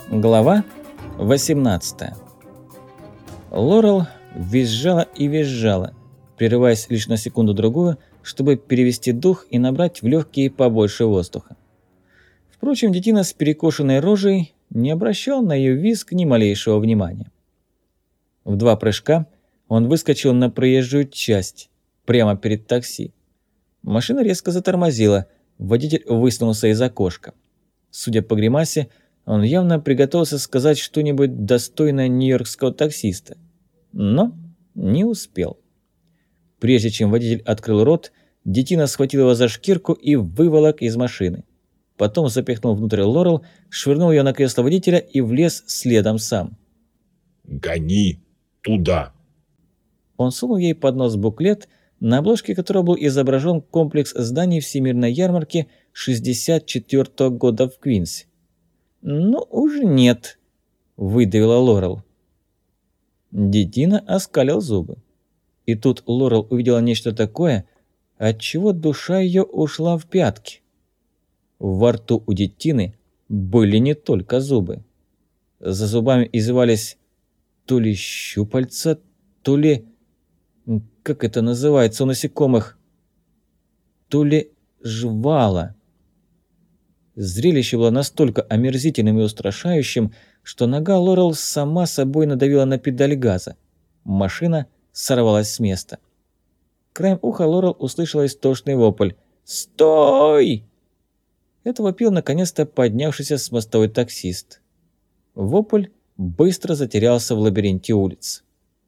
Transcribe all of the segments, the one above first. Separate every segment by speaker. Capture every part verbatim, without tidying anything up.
Speaker 1: Глава восемнадцатая. Лорел визжала и визжала, прерываясь лишь на секунду-другую, чтобы перевести дух и набрать в легкие побольше воздуха. Впрочем, детина с перекошенной рожей не обращал на ее визг ни малейшего внимания. В два прыжка он выскочил на проезжую часть, прямо перед такси. Машина резко затормозила, водитель высунулся из окошка. Судя по гримасе, он явно приготовился сказать что-нибудь достойное нью-йоркского таксиста, но не успел. Прежде чем водитель открыл рот, детина схватил его за шкирку и выволок из машины. Потом запихнул внутрь Лорел, швырнул ее на кресло водителя и влез следом сам.
Speaker 2: «Гони туда!»
Speaker 1: Он сунул ей под нос буклет, на обложке которого был изображен комплекс зданий Всемирной ярмарки шестьдесят четвёртого года в Квинсе. «Ну уж нет», — выдавила Лорел. Детина оскалил зубы. И тут Лорел увидела нечто такое, от чего душа ее ушла в пятки. Во рту у детины были не только зубы. За зубами извивались то ли щупальца, то ли... как это называется у насекомых? То ли жвала. Зрелище было настолько омерзительным и устрашающим, что нога Лорел сама собой надавила на педаль газа. Машина сорвалась с места. Краем уха Лорел услышала истошный вопль. «Стой!» Это вопил наконец-то поднявшийся с мостовой таксист. Вопль быстро затерялся в лабиринте улиц.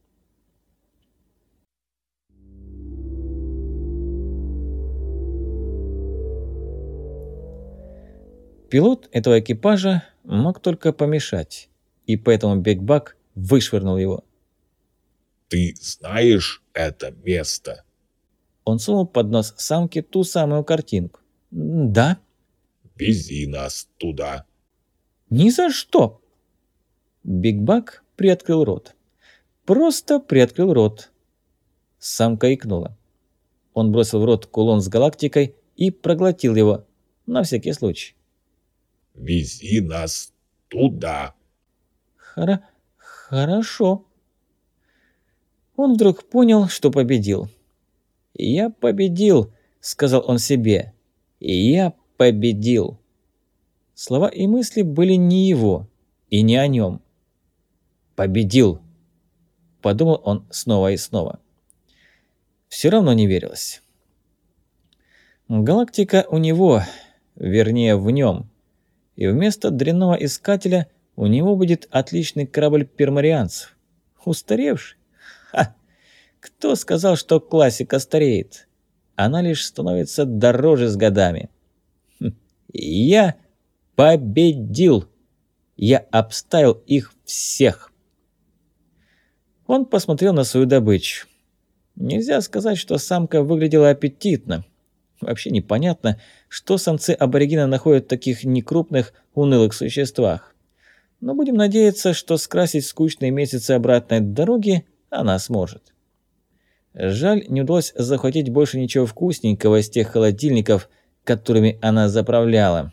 Speaker 1: Пилот этого экипажа мог только помешать, и поэтому Биг-Бак вышвырнул его.
Speaker 2: «Ты знаешь это место?»
Speaker 1: Он сунул под нос самке ту самую картинку. «Да».
Speaker 2: «Вези нас туда».
Speaker 1: «Ни за что!» Биг-Бак приоткрыл рот. Просто приоткрыл рот. Самка икнула. Он бросил в рот кулон с галактикой и проглотил его, на всякий случай.
Speaker 2: «Вези нас туда».
Speaker 1: Хора... Хорошо. Он вдруг понял, что победил. «Я победил», — сказал он себе. «Я победил». Слова и мысли были не его и не о нем. «Победил», — подумал он снова и снова. Все равно не верилось. Галактика у него, вернее в нем. И вместо дрянного искателя у него будет отличный корабль пермарианцев. Устаревший? Ха! Кто сказал, что классика стареет? Она лишь становится дороже с годами. Хм. Я победил! Я обставил их всех! Он посмотрел на свою добычу. Нельзя сказать, что самка выглядела аппетитно. Вообще непонятно, что самцы-аборигена находят в таких некрупных, унылых существах. Но будем надеяться, что скрасить скучные месяцы обратной дороги она сможет. Жаль, не удалось захватить больше ничего вкусненького из тех холодильников, которыми она заправляла.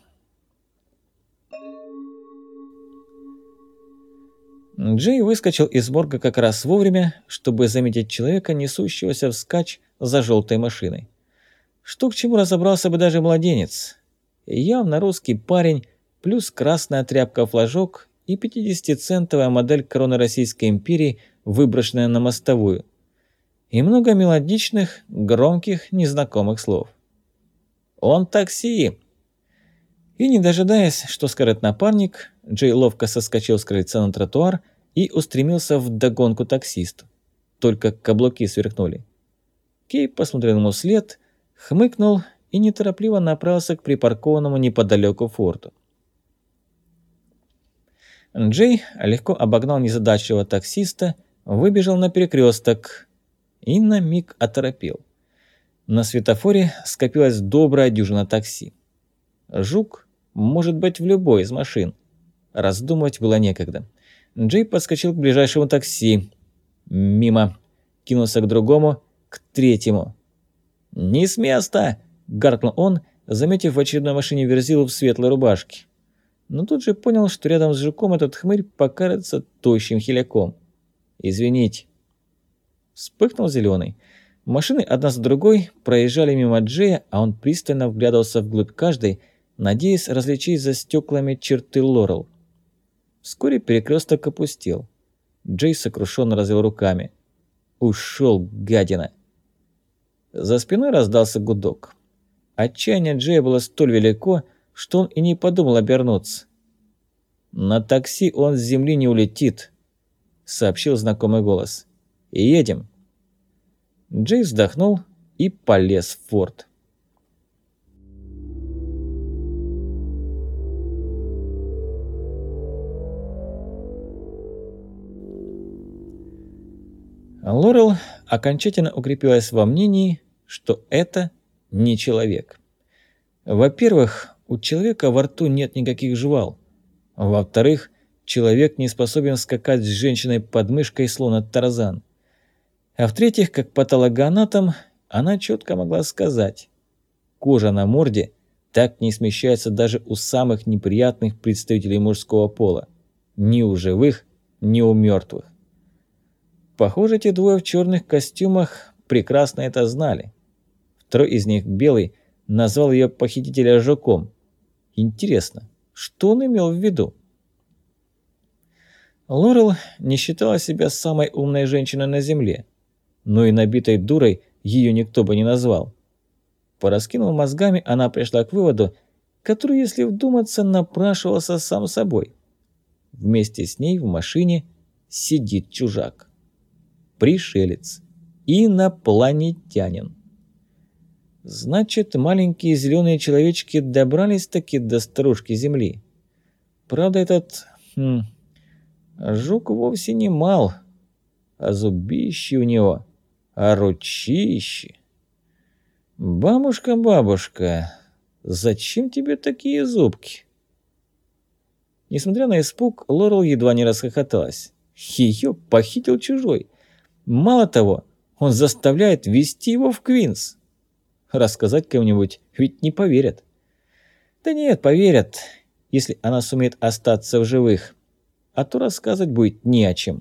Speaker 1: Джей выскочил из морга как раз вовремя, чтобы заметить человека, несущегося вскачь за желтой машиной. Что к чему разобрался бы даже младенец. Явно русский парень, плюс красная тряпка-флажок и пятидесятицентовая модель короны Российской империи, выброшенная на мостовую. И много мелодичных, громких, незнакомых слов. «Он такси!» И не дожидаясь, что скажет напарник, Джей ловко соскочил с крыльца на тротуар и устремился вдогонку таксисту. Только каблуки сверкнули. Кей посмотрел ему вслед, хмыкнул и неторопливо направился к припаркованному неподалеку форту. Джей легко обогнал незадачливого таксиста, выбежал на перекресток и на миг оторопел. На светофоре скопилась добрая дюжина такси. Жук может быть в любой из машин. Раздумывать было некогда. Джей подскочил к ближайшему такси. Мимо. Кинулся к другому, к третьему. «Не с места!» – гаркнул он, заметив в очередной машине Верзилу в светлой рубашке. но тут же понял, что рядом с жуком этот хмырь покажется тощим хиляком. «Извините». Вспыхнул зеленый. Машины одна за другой проезжали мимо Джея, а он пристально вглядывался вглубь каждой, надеясь различить за стеклами черты Лорел. Вскоре перекресток опустел. Джей сокрушенно развел руками. «Ушел, гадина!» За спиной раздался гудок. Отчаяние Джея было столь велико, что он и не подумал обернуться. «На такси он с земли не улетит», — сообщил знакомый голос. «Едем». Джей вздохнул и полез в форт. Лорел окончательно укрепилась во мнении, что это не человек. Во-первых, у человека во рту нет никаких жвал. Во-вторых, человек не способен скакать с женщиной под мышкой, словно Тарзан. А в-третьих, как патологоанатом, она четко могла сказать: кожа на морде так не смещается даже у самых неприятных представителей мужского пола. Ни у живых, ни у мертвых. Похоже, эти двое в черных костюмах прекрасно это знали. Второй из них, белый, назвал ее похитителя жуком. Интересно, что он имел в виду? Лорел не считала себя самой умной женщиной на земле, но и набитой дурой ее никто бы не назвал. Пораскинув мозгами, она пришла к выводу, который, если вдуматься, напрашивался сам собой. Вместе с ней в машине сидит чужак. Пришелец. Инопланетянин. Значит, маленькие зеленые человечки добрались-таки до старушки Земли. Правда, этот хм, жук вовсе не мал, а зубищи у него, а ручищи. Бабушка, бабушка, зачем тебе такие зубки? Несмотря на испуг, Лорел едва не расхохоталась. Ее похитил чужой. Мало того, он заставляет везти его в Квинс. Рассказать кому-нибудь ведь не поверят. Да нет, поверят, если она сумеет остаться в живых. А то рассказывать будет не о чем.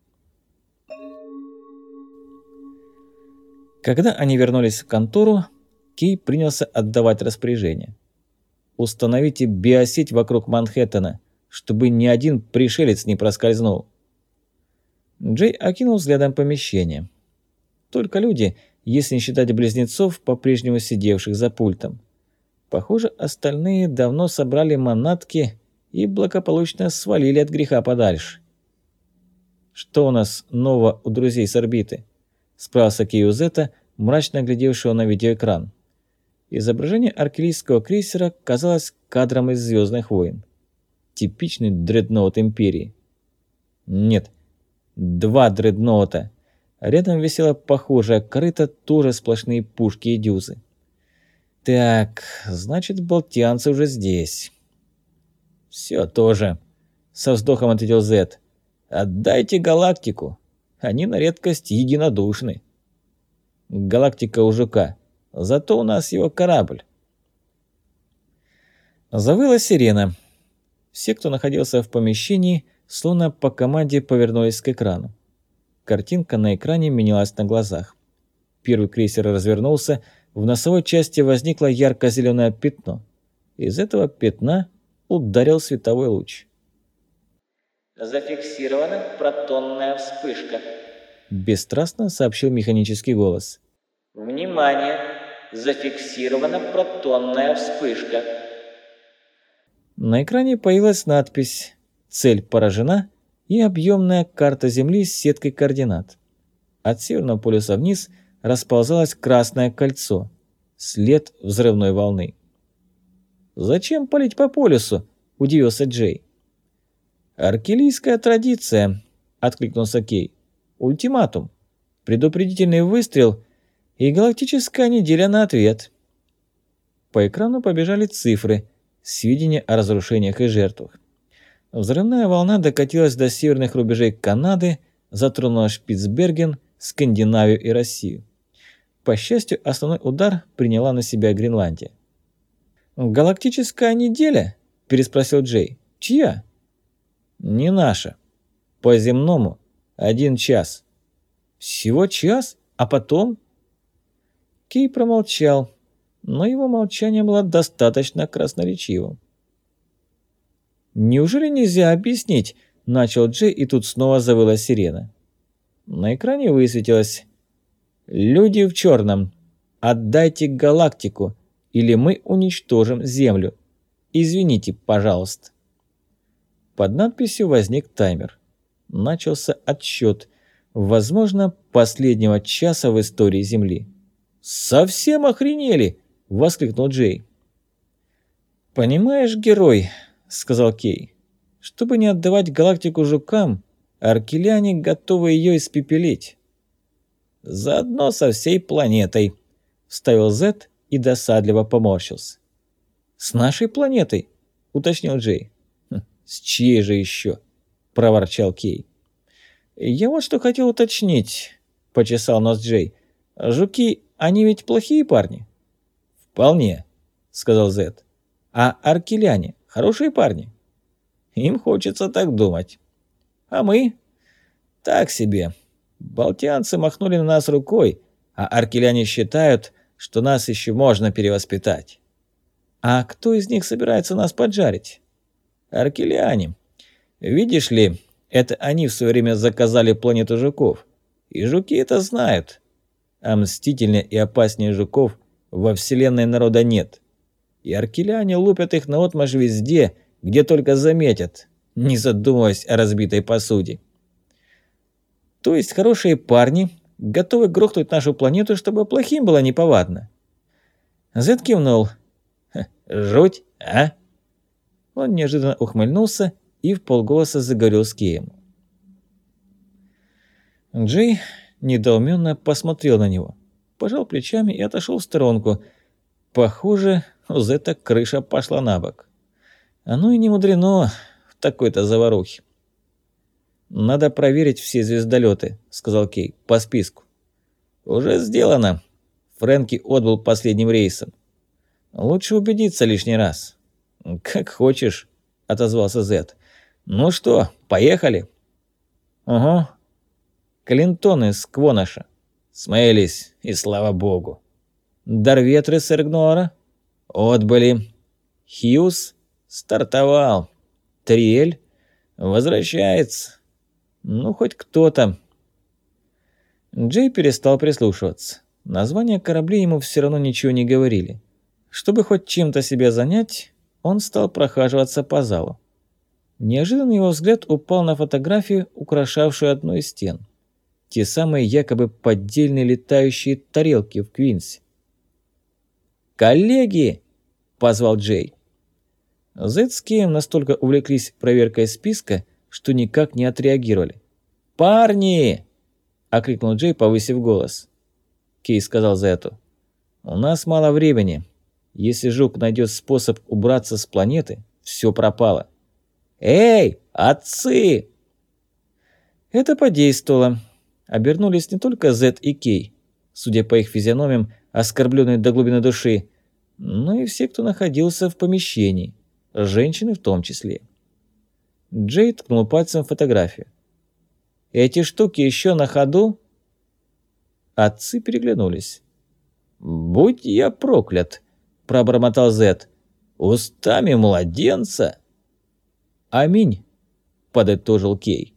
Speaker 1: Когда они вернулись в контору, Кей принялся отдавать распоряжение. «Установите биосеть вокруг Манхэттена, чтобы ни один пришелец не проскользнул». Джей окинул взглядом помещение. Только люди, если не считать близнецов, по-прежнему сидевших за пультом. Похоже, остальные давно собрали манатки и благополучно свалили от греха подальше. «Что у нас нового у друзей с орбиты?» – справился Киюзета, мрачно глядевшего на видеоэкран. Изображение аркелийского крейсера казалось кадром из «Звездных войн». Типичный дредноут Империи. Нет, два дредноута. Рядом висела похожая корыта, тоже сплошные пушки и дюзы. Так, значит, балтианцы уже здесь. Все тоже, со вздохом ответил Зет. Отдайте галактику. Они на редкость единодушны. Галактика у жука. Зато у нас его корабль. Завыла сирена. Все, кто находился в помещении, словно по команде повернулись к экрану. Картинка на экране менялась на глазах. Первый крейсер развернулся, в носовой части возникло ярко-зеленое пятно. Из этого пятна ударил световой луч.
Speaker 3: «Зафиксирована протонная вспышка»,
Speaker 1: – бесстрастно сообщил механический голос.
Speaker 3: «Внимание! Зафиксирована протонная вспышка».
Speaker 1: На экране появилась надпись «Цель поражена» и объемная карта Земли с сеткой координат. От Северного полюса вниз расползалось красное кольцо, след взрывной волны. «Зачем палить по полюсу?» – удивился Джей. «Аркелийская традиция», – откликнулся Кей. «Ультиматум, предупредительный выстрел и галактическая неделя на ответ». По экрану побежали цифры, сведения о разрушениях и жертвах. Взрывная волна докатилась до северных рубежей Канады, затронула Шпицберген, Скандинавию и Россию. По счастью, основной удар приняла на себя Гренландия. «Галактическая неделя?» – переспросил Джей. Чья? Не наша. По земному один час. Всего час? А потом? Кей промолчал, но его молчание было достаточно красноречивым. «Неужели нельзя объяснить?» – начал Джей, и тут снова завыла сирена. На экране высветилось: «Люди в черном, отдайте галактику, или мы уничтожим Землю. Извините, пожалуйста». Под надписью возник таймер. Начался отсчет, возможно, последнего часа в истории Земли. «Совсем охренели!» – воскликнул Джей. «Понимаешь, герой», – сказал Кей, – «чтобы не отдавать галактику жукам, аркеляне готовы ее испепелить». «Заодно со всей планетой», – вставил Зет и досадливо поморщился. «С нашей планетой?» – уточнил Джей. «Хм, «С чьей же еще?» – проворчал Кей. «Я вот что хотел уточнить», – почесал нос Джей. «Жуки, они ведь плохие парни?» «Вполне», – сказал Зет. «А аркеляне хорошие парни?» «Им хочется так думать». «А мы?» «Так себе. Балтианцы махнули на нас рукой, а аркеляне считают, что нас еще можно перевоспитать». «А кто из них собирается нас поджарить?» «Аркеляне. Видишь ли, это они в свое время заказали планету жуков. И жуки это знают. А мстительнее и опаснее жуков во вселенной народа нет. И аркеляне лупят их наотмашь везде, где только заметят, не задумываясь о разбитой посуде. То есть хорошие парни готовы грохнуть нашу планету, чтобы плохим было неповадно». Зет кивнул. «Жуть, а?» Он неожиданно ухмыльнулся и вполголоса заговорил с Кеем. Джей недоуменно посмотрел на него, пожал плечами и отошел в сторонку. Похоже, у Зета крыша пошла на бок. Оно и не мудрено в такой-то заварухе. «Надо проверить все звездолеты», — сказал Кей, — «по списку». «Уже сделано. Фрэнки отбыл последним рейсом. Лучше убедиться лишний раз». «Как хочешь», — отозвался Зет. «Ну что, поехали?» «Угу. Клинтоны с Квонаша. Смеялись, и слава богу. Дарветры с Эргнора. Отбыли. Хьюз стартовал. Триэль возвращается. Ну, хоть кто-то». Джей перестал прислушиваться. Названия кораблей ему все равно ничего не говорили. Чтобы хоть чем-то себя занять, он стал прохаживаться по залу. Неожиданно его взгляд упал на фотографию, украшавшую одну из стен. Те самые якобы поддельные летающие тарелки в Квинсе. «Коллеги!» – позвал Джей. Зет с Кеем настолько увлеклись проверкой списка, что никак не отреагировали. «Парни!» – окликнул Джей, повысив голос. Кей сказал Зету: «У нас мало времени. Если жук найдет способ убраться с планеты, все пропало». «Эй, отцы!» Это подействовало. Обернулись не только Зет и Кей, судя по их физиономиям, оскорбленные до глубины души, но и все, кто находился в помещении, женщины в том числе. Джей ткнул пальцем в фотографию. «Эти штуки еще на ходу?» Отцы переглянулись. «Будь я проклят!» – пробормотал Зет. «Устами младенца?» «Аминь», – подытожил Кей.